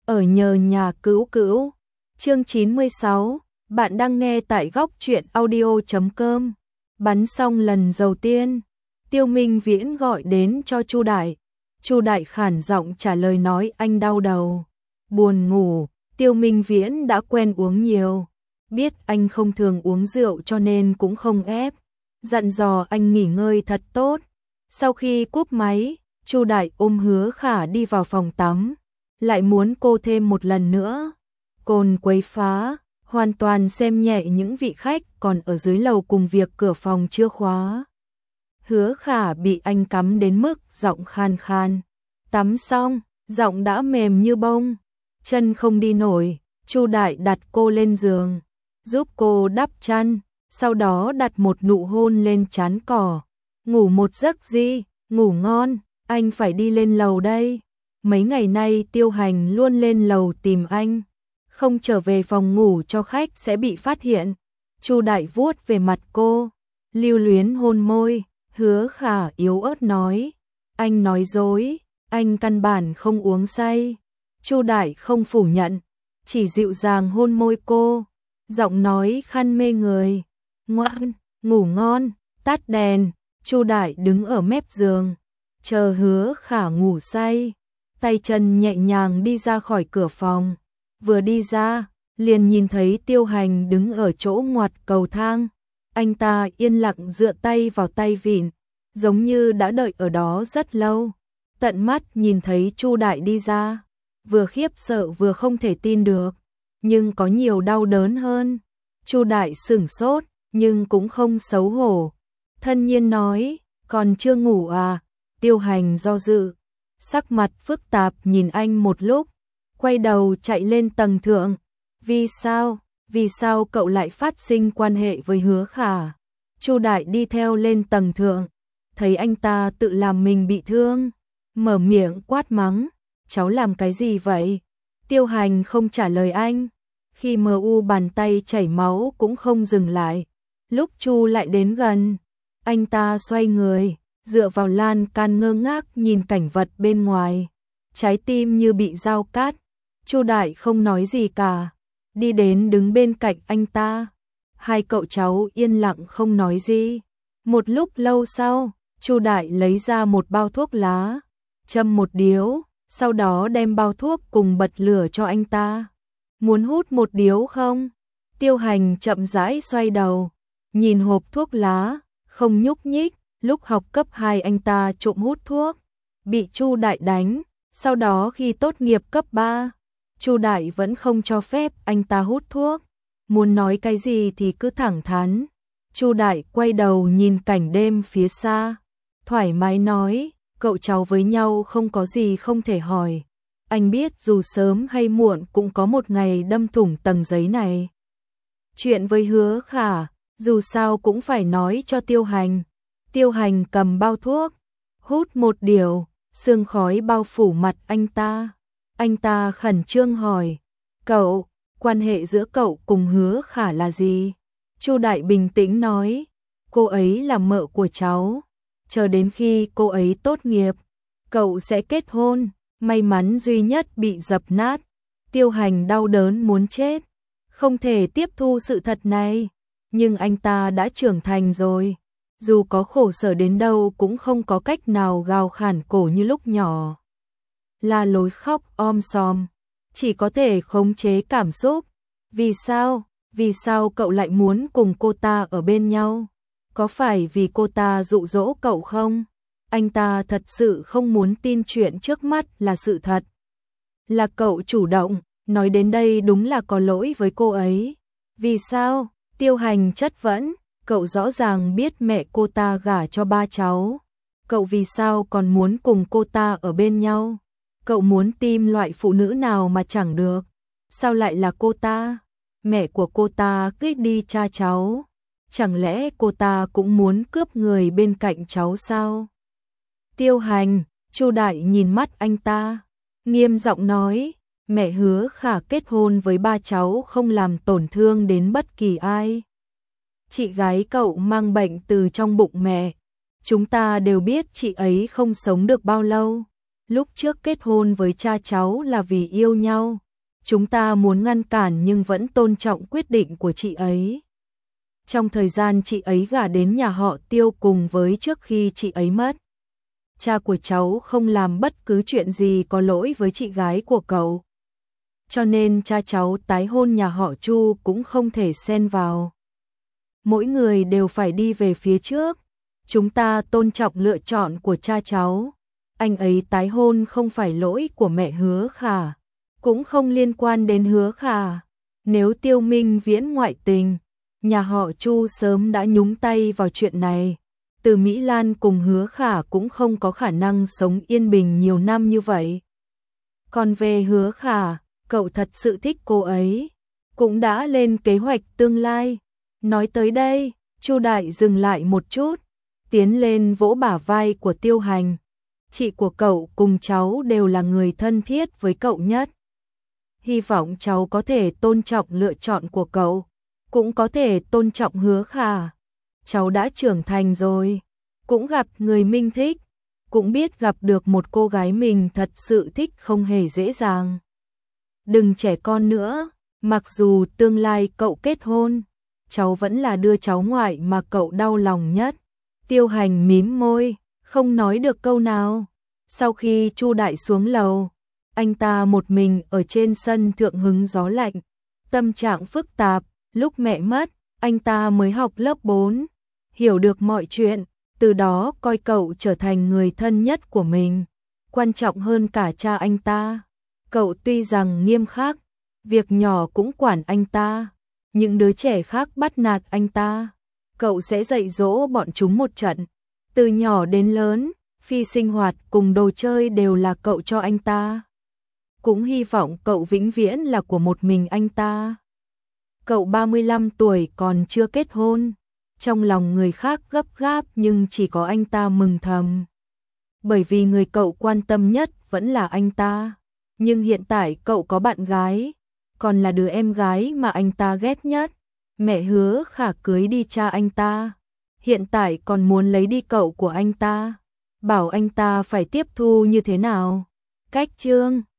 ở nhờ nhà cữu cữu. Chương 96, bạn đang nghe tại góc truyện audio.com. Bắn xong lần đầu tiên, Tiêu Minh Viễn gọi đến cho Chu Đại. Chu Đại khản giọng trả lời nói anh đau đầu, buồn ngủ. Tiêu Minh Viễn đã quen uống nhiều, biết anh không thường uống rượu cho nên cũng không ép, dặn dò anh nghỉ ngơi thật tốt. Sau khi cúp máy, Chu Đại ôm Hứa Khả đi vào phòng tắm, lại muốn cô thêm một lần nữa. Cồn quấy phá, hoàn toàn xem nhẹ những vị khách còn ở dưới lầu cùng việc cửa phòng chưa khóa. Hứa Khả bị anh cắm đến mức giọng khan khan. Tắm xong, giọng đã mềm như bông, chân không đi nổi. Chu Đại đặt cô lên giường, giúp cô đắp chăn, sau đó đặt một nụ hôn lên trán cỏ. Ngủ một giấc gì, ngủ ngon, anh phải đi lên lầu đây. Mấy ngày nay Tiêu Hành luôn lên lầu tìm anh, không trở về phòng ngủ cho khách sẽ bị phát hiện. Chu Đại vuốt về mặt cô, lưu luyến hôn môi. Hứa Khả yếu ớt nói, anh nói dối, anh căn bản không uống say. Chu Đại không phủ nhận, chỉ dịu dàng hôn môi cô, giọng nói khăn mê người. Ngoan, ngủ ngon, tắt đèn. Chu Đại đứng ở mép giường, chờ Hứa Khả ngủ say, tay chân nhẹ nhàng đi ra khỏi cửa phòng. Vừa đi ra, liền nhìn thấy Tiêu Hành đứng ở chỗ ngoặt cầu thang. Anh ta yên lặng dựa tay vào tay vịn, giống như đã đợi ở đó rất lâu. Tận mắt nhìn thấy Chu Đại đi ra, vừa khiếp sợ vừa không thể tin được, nhưng có nhiều đau đớn hơn. Chu Đại sửng sốt, nhưng cũng không xấu hổ. Thân nhiên nói, còn chưa ngủ à? Tiêu Hành do dự, sắc mặt phức tạp nhìn anh một lúc, quay đầu chạy lên tầng thượng. Vì sao cậu lại phát sinh quan hệ với Hứa Khả? Chu Đại đi theo lên tầng thượng, thấy anh ta tự làm mình bị thương, mở miệng quát mắng, cháu làm cái gì vậy? Tiêu Hành không trả lời anh, khi bàn tay chảy máu cũng không dừng lại. Lúc Chu lại đến gần, anh ta xoay người, dựa vào lan can ngơ ngác nhìn cảnh vật bên ngoài, trái tim như bị dao cắt. Chu Đại không nói gì cả, đi đến đứng bên cạnh anh ta. Hai cậu cháu yên lặng không nói gì. Một lúc lâu sau, Chu Đại lấy ra một bao thuốc lá, châm một điếu, sau đó đem bao thuốc cùng bật lửa cho anh ta. Muốn hút một điếu không? Tiêu Hành chậm rãi xoay đầu, nhìn hộp thuốc lá, không nhúc nhích. Lúc học cấp 2 anh ta trộm hút thuốc, bị Chu Đại đánh. Sau đó khi tốt nghiệp cấp 3, Chu Đại vẫn không cho phép anh ta hút thuốc. Muốn nói cái gì thì cứ thẳng thắn. Chu Đại quay đầu nhìn cảnh đêm phía xa, thoải mái nói, cậu cháu với nhau không có gì không thể hỏi. Anh biết dù sớm hay muộn cũng có một ngày đâm thủng tầng giấy này. Chuyện với Hứa Khả, dù sao cũng phải nói cho Tiêu Hành. Tiêu Hành cầm bao thuốc, hút một điếu, sương khói bao phủ mặt anh ta. Anh ta khẩn trương hỏi, cậu, quan hệ giữa cậu cùng Hứa Khả là gì? Chu Đại bình tĩnh nói, cô ấy là mợ của cháu. Chờ đến khi cô ấy tốt nghiệp, cậu sẽ kết hôn. May mắn duy nhất bị dập nát. Tiêu Hành đau đớn muốn chết, không thể tiếp thu sự thật này. Nhưng anh ta đã trưởng thành rồi, dù có khổ sở đến đâu cũng không có cách nào gào khản cổ như lúc nhỏ, la lối khóc om sòm, chỉ có thể khống chế cảm xúc. Vì sao cậu lại muốn cùng cô ta ở bên nhau? Có phải vì cô ta dụ dỗ cậu không? Anh ta thật sự không muốn tin chuyện trước mắt là sự thật. Là cậu chủ động, nói đến đây đúng là có lỗi với cô ấy. Vì sao? Tiêu Hành chất vấn, cậu rõ ràng biết mẹ cô ta gả cho ba cháu. Cậu vì sao còn muốn cùng cô ta ở bên nhau? Cậu muốn tìm loại phụ nữ nào mà chẳng được? Sao lại là cô ta? Mẹ của cô ta kích đi cha cháu. Chẳng lẽ cô ta cũng muốn cướp người bên cạnh cháu sao? Tiêu Hành, Chu Đại nhìn mắt anh ta, nghiêm giọng nói, mẹ Hứa Khả kết hôn với ba cháu không làm tổn thương đến bất kỳ ai. Chị gái cậu mang bệnh từ trong bụng mẹ, chúng ta đều biết chị ấy không sống được bao lâu. lúc trước kết hôn với cha cháu là vì yêu nhau. Chúng ta muốn ngăn cản nhưng vẫn tôn trọng quyết định của chị ấy. Trong thời gian chị ấy gả đến nhà họ Tiêu cùng với trước khi chị ấy mất, cha của cháu không làm bất cứ chuyện gì có lỗi với chị gái của cậu. Cho nên cha cháu tái hôn nhà họ Chu cũng không thể xen vào. Mỗi người đều phải đi về phía trước. Chúng ta tôn trọng lựa chọn của cha cháu. Anh ấy tái hôn không phải lỗi của mẹ Hứa Khả, cũng không liên quan đến Hứa Khả. Nếu Tiêu Minh Viễn ngoại tình, nhà họ Chu sớm đã nhúng tay vào chuyện này. Từ Mỹ Lan cùng Hứa Khả cũng không có khả năng sống yên bình nhiều năm như vậy. Còn về Hứa Khả, cậu thật sự thích cô ấy, cũng đã lên kế hoạch tương lai. Nói tới đây, Chu Đại dừng lại một chút, tiến lên vỗ bả vai của Tiêu Hành. Chị của cậu cùng cháu đều là người thân thiết với cậu nhất. Hy vọng cháu có thể tôn trọng lựa chọn của cậu, cũng có thể tôn trọng Hứa Khả. Cháu đã trưởng thành rồi, cũng gặp người mình thích, cũng biết gặp được một cô gái mình thật sự thích không hề dễ dàng. Đừng trẻ con nữa, mặc dù tương lai cậu kết hôn, cháu vẫn là đứa cháu ngoại mà cậu đau lòng nhất. Tiêu Hành mím môi, không nói được câu nào. Sau khi Chu Đại xuống lầu, anh ta một mình ở trên sân thượng hứng gió lạnh, tâm trạng phức tạp. Lúc mẹ mất, anh ta mới học lớp 4, hiểu được mọi chuyện, từ đó coi cậu trở thành người thân nhất của mình, quan trọng hơn cả cha anh ta. Cậu tuy rằng nghiêm khắc, việc nhỏ cũng quản anh ta, những đứa trẻ khác bắt nạt anh ta, cậu sẽ dạy dỗ bọn chúng một trận. Từ nhỏ đến lớn, phi sinh hoạt cùng đồ chơi đều là cậu cho anh ta. Cũng hy vọng cậu vĩnh viễn là của một mình anh ta. Cậu 35 tuổi còn chưa kết hôn, trong lòng người khác gấp gáp nhưng chỉ có anh ta mừng thầm. Bởi vì người cậu quan tâm nhất vẫn là anh ta. Nhưng hiện tại cậu có bạn gái, còn là đứa em gái mà anh ta ghét nhất. Mẹ Hứa Khả cưới đi cha anh ta, hiện tại còn muốn lấy đi cậu của anh ta. Bảo anh ta phải tiếp thu như thế nào? Cách chương